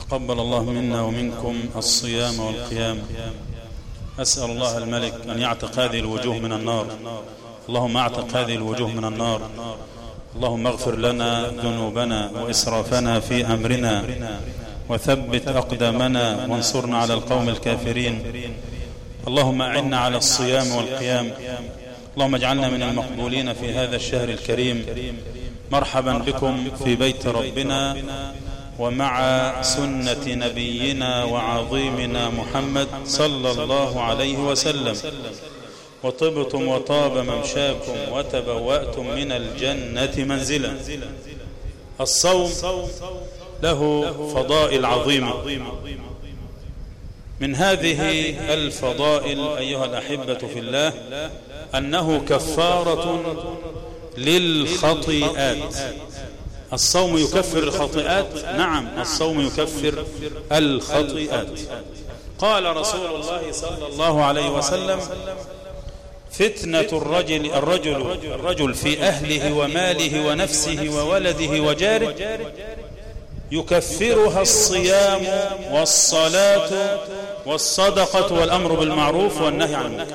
تقبل الله منا ومنكم الصيام والقيام. أسأل الله الملك أن يعتق هذه الوجوه من النار. اللهم اعتق هذه الوجوه من النار. اللهم اغفر لنا ذنوبنا وإسرافنا في أمرنا وثبت أقدامنا وانصرنا على القوم الكافرين. اللهم أعنا على الصيام والقيام. اللهم اجعلنا من المقبولين في هذا الشهر الكريم. مرحبا بكم في بيت ربنا ومع سنة نبينا وعظيمنا محمد صلى الله عليه وسلم. وطبتم وطاب ممشاكم وتبوأتم من الجنة منزلا. الصوم له فضائل عظيمة. من هذه الفضائل أيها الأحبة في الله أنه كفارة للخطيئات. الصوم يكفر الخطيئات. نعم، الصوم يكفر الخطيئات. قال رسول الله صلى الله عليه وسلم: فتنة الرجل في أهله وماله ونفسه وولده وجاره يكفرها الصيام والصلاة والصدقة والأمر بالمعروف والنهي عن المنكر.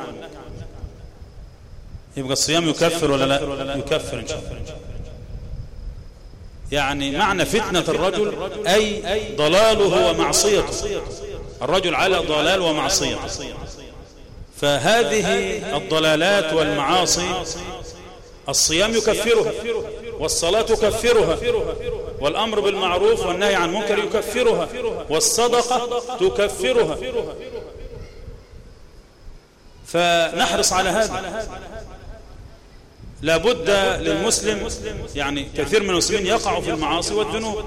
يبقى الصيام يكفر ولا لا؟ يكفر إن شاء الله. يعني معنى فتنة الرجل أي ضلاله ومعصيته. الرجل على ضلال ومعصية، فهذه الضلالات والمعاصي الصيام يكفرها، والصلاة تكفرها، والأمر بالمعروف والنهي عن المنكر يكفرها، والصدقة تكفرها. فنحرص على هذا. لابد للمسلم، يعني كثير من المسلمين يقعوا في المعاصي والذنوب.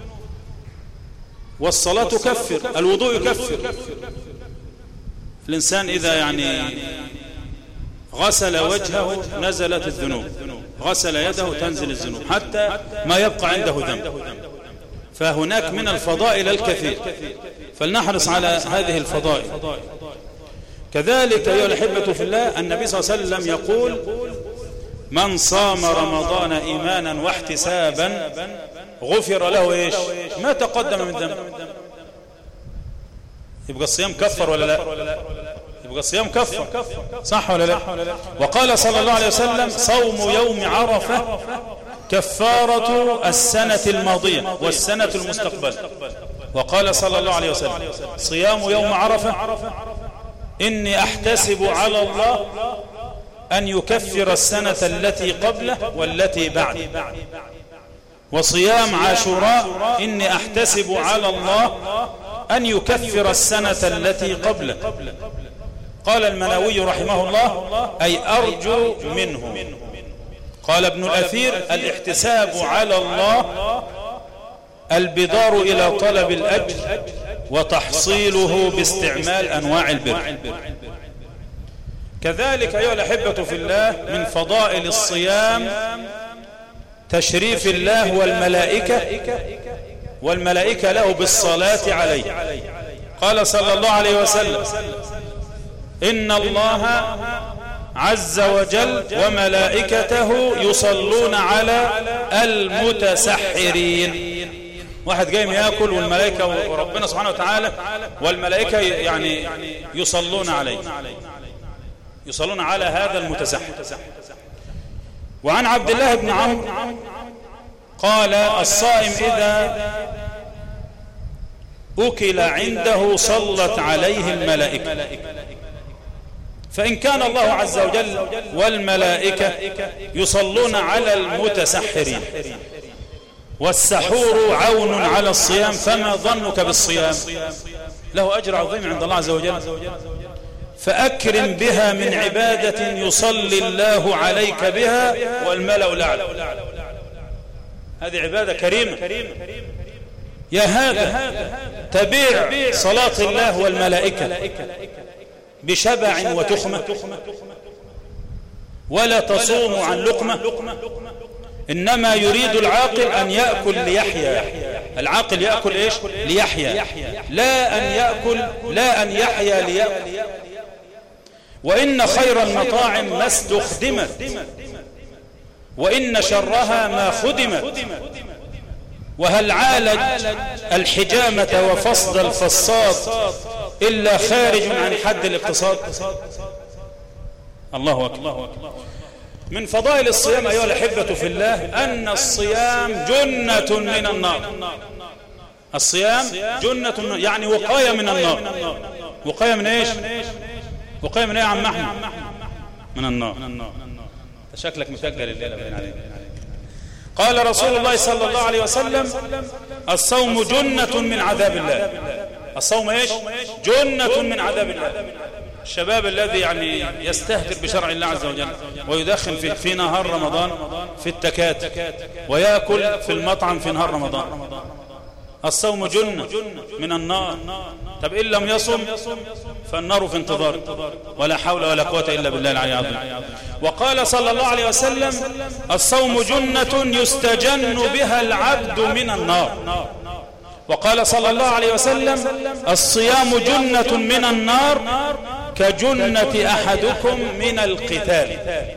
والصلاة تكفر، الوضوء يكفر. الإنسان إذا يعني غسل وجهه نزلت الذنوب، غسل يده تنزل الذنوب، حتى ما يبقى عنده ذنب. فهناك من الفضائل الكثير، فلنحرص على هذه الفضائل. كذلك أيها الأحبة في الله النبي صلى الله عليه وسلم يقول: من صام رمضان إيمانا واحتسابا غفر له إيش؟ ما تقدم من ذنب. يبقى الصيام كفر ولا لا؟ يبقى الصيام كفر، صح ولا لا؟ وقال صلى الله عليه وسلم: صوم يوم عرفة كفارة السنة الماضية والسنة المستقبل. وقال صلى الله عليه وسلم: صيام يوم عرفة إني أحتسب على الله أن يكفر السنة التي قبله والتي بعده. وصيام عاشوراء إني أحتسب على الله أن يكفر السنة التي قبله. قال المناوي رحمه الله: أي أرجو منه. قال ابن الأثير: الاحتساب على الله البدار إلى طلب الأجر وتحصيله باستعمال أنواع البر. كذلك أيها الأحبة في الله من فضائل الصيام تشريف الله والملائكة له بالصلاة عليه. قال صلى الله عليه وسلم: إن الله عز وجل وملائكته يصلون على المتسحرين. واحد جاي يأكل والملائكة وربنا سبحانه وتعالى والملائكة يعني يصلون عليه، يصلون على هذا المتسحر. وعن عبد الله بن عمرو قال: الصائم إذا أكل عنده صلت عليه الملائكة. فإن كان الله عز وجل والملائكة يصلون على المتسحرين والسحور عون على الصيام، فما ظنك بالصيام؟ له أجر عظيم عند الله عز وجل. فأكرم بها من عبادة يصلي الله عليك بها والملأ الأعلى. هذه عبادة كريمة. يا هذا تبيع صلاة الله والملائكة بشبع وتخمة، ولا تصوم عن لقمة. إنما يريد العاقل أن يأكل ليحيا. العاقل يأكل إيش؟ ليحيا، لا أن يحيا ليأكل. وإن خير المطاعم ما استخدمت، وإن شرها ما خدمت. وهل عالج الحجامة وفصد الفصاد إلا خارج عن حد الاقتصاد؟ الله أكبر. من فضائل الصيام أيها الأحبة في الله أن الصيام جنة من النار. الصيام جنة يعني وقاية من النار. وقاية من إيش؟ وقاية من إيه يا عم أحمد؟ من النار. شكلك مشجر الليلة بين عليك. قال رسول الله صلى الله عليه وسلم الصوم جنة من عذاب الله. الصوم إيش؟ جنة من عذاب الله. الشباب الذي يعني يستهتر بشرع الله عز وجل ويدخن في نهار رمضان في التكات ويأكل في المطعم في نهار رمضان، الصوم جنة من النار. طب إن لم يصم فالنار في انتظار، ولا حول ولا قوة إلا بالله العلي العظيم. وقال صلى الله عليه وسلم الصوم جنة يستجن بها العبد من النار. وقال صلى الله عليه وسلم الصيام جنة من النار كجنة أحدكم من القتال.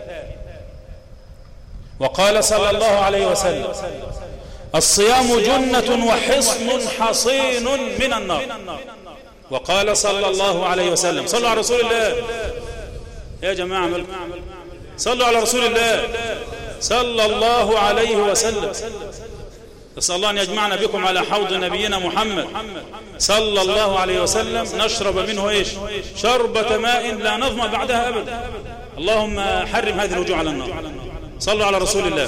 وقال صلى الله عليه وسلم الصيام جنة وحصن حصين من النار. وقال صلى الله عليه وسلم صلوا على رسول الله يا جماعة، صلوا على رسول الله صلى الله عليه وسلم. نسأل الله أن يجمعنا بكم على حوض نبينا محمد صلى الله عليه وسلم نشرب منه إيش؟ شربة ماء لا نظمأ بعدها أبدا. اللهم حرم هذه الوجوه على النار. صلوا على رسول الله.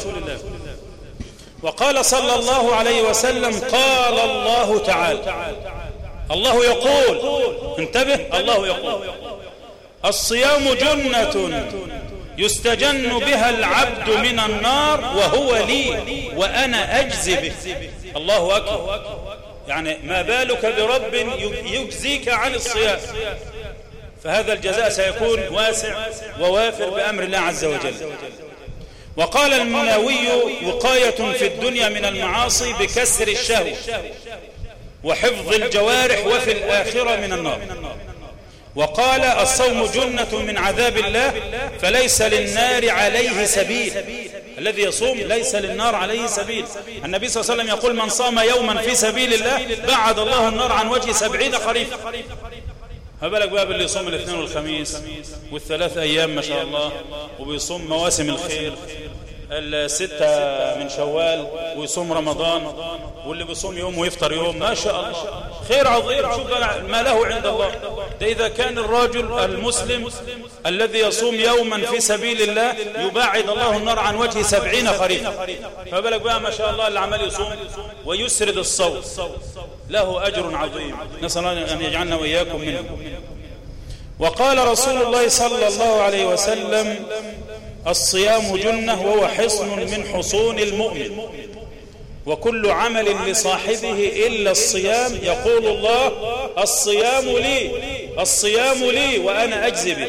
وقال صلى الله عليه وسلم قال الله تعالى، الله يقول، انتبه، الله يقول الصيام جنة يستجن بها العبد من النار وهو لي وأنا أجزي به. الله أكبر. يعني ما بالك برب يجزيك عن الصيام، فهذا الجزاء سيكون واسع ووافر بأمر الله عز وجل. وقال المناوي وقاية في الدنيا من المعاصي بكسر الشهوة وحفظ الجوارح وفي الآخرة من النار. وقال الصوم جنة من عذاب الله فليس للنار عليه سبيل. الذي يصوم ليس للنار عليه سبيل. النبي صلى الله عليه وسلم يقول من صام يوما في سبيل الله بعد الله النار عن وجه 70 خريفا. هبالك بقى باللي يصوم الاثنين والخميس والثلاث أيام ما شاء الله، وبيصوم مواسم الخير الستة من شوال، ويصوم رمضان، واللي بيصوم يوم ويفطر يوم، ما شاء الله خير عظيم. شوف ما له عند الله. ده إذا كان الرجل المسلم الذي يصوم يوما في سبيل الله يباعد الله النار عن وجه 70 خريفا، فبالك بقى ما شاء الله اللي عمال يصوم ويسرد الصوم له أجر عظيم. نسأل الله أن يجعلنا وإياكم منه. وقال رسول الله صلى الله عليه وسلم الصيام جنة وهو حصن من حصون المؤمن، وكل عمل لصاحبه إلا الصيام يقول الله الصيام لي الصيام لي وأنا أجزي به.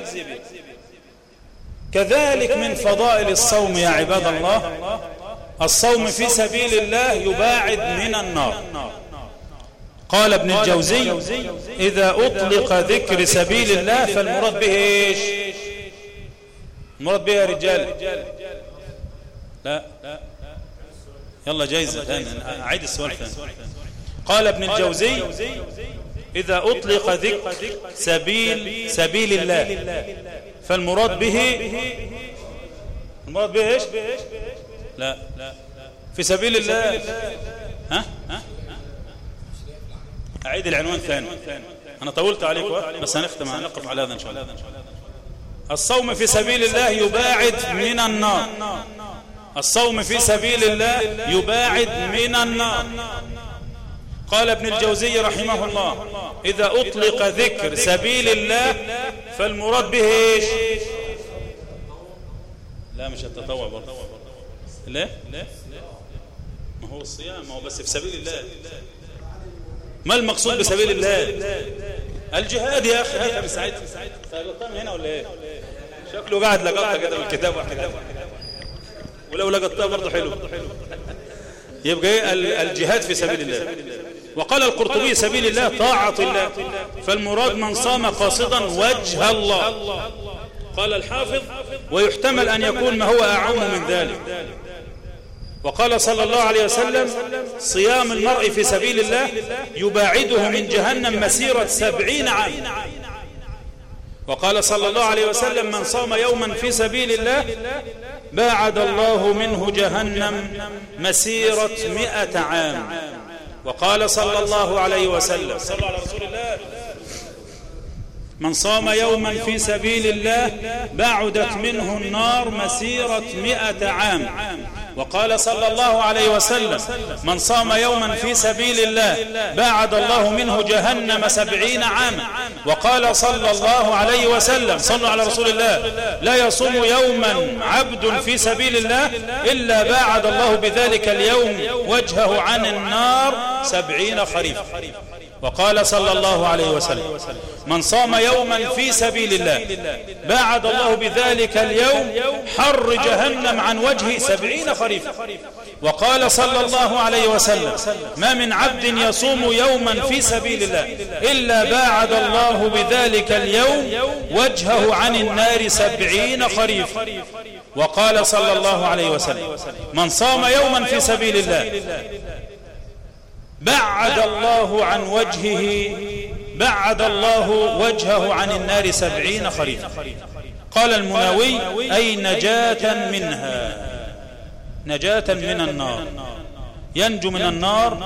كذلك من فضائل الصوم يا عباد الله الصوم في سبيل الله يباعد من النار. قال ابن الجوزي إذا أطلق ذكر سبيل الله فالمراد به إيش؟ المراد به يا رجال؟ لا يلا جايزة أعيد السؤال ثاني. قال ابن الجوزي إذا أطلق ذكر سبيل الله فالمراد به المراد به إيش؟ لا في سبيل الله. ها أعيد العنوان ثاني، أنا طولت عليك بس هنقف على هذا إن شاء الله. الصوم في سبيل الله يباعد من النار. الصوم في سبيل الله يباعد من النار. قال ابن الجوزي رحمه الله إذا أطلق ذكر سبيل الله فالمراد به إيش؟ لا مش التطوع برضه. لا ما هو الصيام، ما هو بس في سبيل الله. ما المقصود بسبيل الله؟ الجهاد يا أخي. هذا بسعيد غلطان هنا ولا إيه؟ شكله قاعد لقطة كده بالكتاب واحد، ولو لقطتها برضه حلو. يبقى إيه؟ الجهاد في سبيل الله. وقال القرطبي سبيل الله طاعة الله، فالمراد من صام قاصدا وجه الله. قال الحافظ ويحتمل أن يكون ما هو أعم من ذلك. وقال صلى الله عليه وسلم صيام المرء في سبيل الله يباعده من جهنم مسيرة 70 عام. وقال صلى الله عليه وسلم من صام يوما في سبيل الله باعد الله منه جهنم مسيرة 100 عام. وقال صلى الله عليه وسلم صلى على رسول الله من صام يوما في سبيل الله بعدت منه النار مسيرة 100 عام. وقال صلى الله عليه وسلم من صام يوما في سبيل الله باعد الله منه جهنم 70 عاما. وقال صلى الله عليه وسلم صلى على رسول الله لا يصوم يوما عبد في سبيل الله إلا باعد الله بذلك اليوم وجهه عن النار 70 خريفا. وقال صلى الله عليه وسلم من صام يوما في سبيل الله باعد الله بذلك اليوم حر جهنم عن وجهه 70 خريفا. وقال صلى الله عليه وسلم ما من عبد يصوم يوما في سبيل الله إلا باعد الله بذلك اليوم وجهه عن النار 70 خريفا. وقال صلى الله عليه وسلم من صام يوما في سبيل الله بعد الله وجهه عن النار 70 خريفا. قال المناوي أي نجاة منها، نجاة من النار، ينجو من النار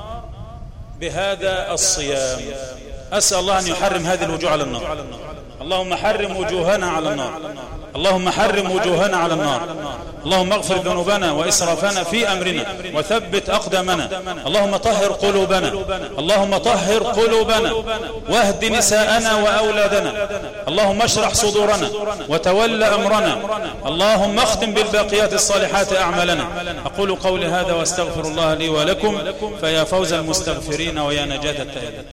بهذا الصيام. أسأل الله أن يحرم هذه الوجوه على النار. اللهم حرم وجوهنا على النار، اللهم حرم وجوهنا على النار. اللهم اغفر ذنوبنا وإسرافنا في أمرنا وثبت أقدامنا. اللهم طهر قلوبنا، اللهم طهر قلوبنا واهد نساءنا وأولادنا. اللهم اشرح صدورنا وتول أمرنا. اللهم اختم بالباقيات الصالحات أعمالنا. أقول قولي هذا واستغفر الله لي ولكم، فيا فوز المستغفرين ويا نجاة التائبين.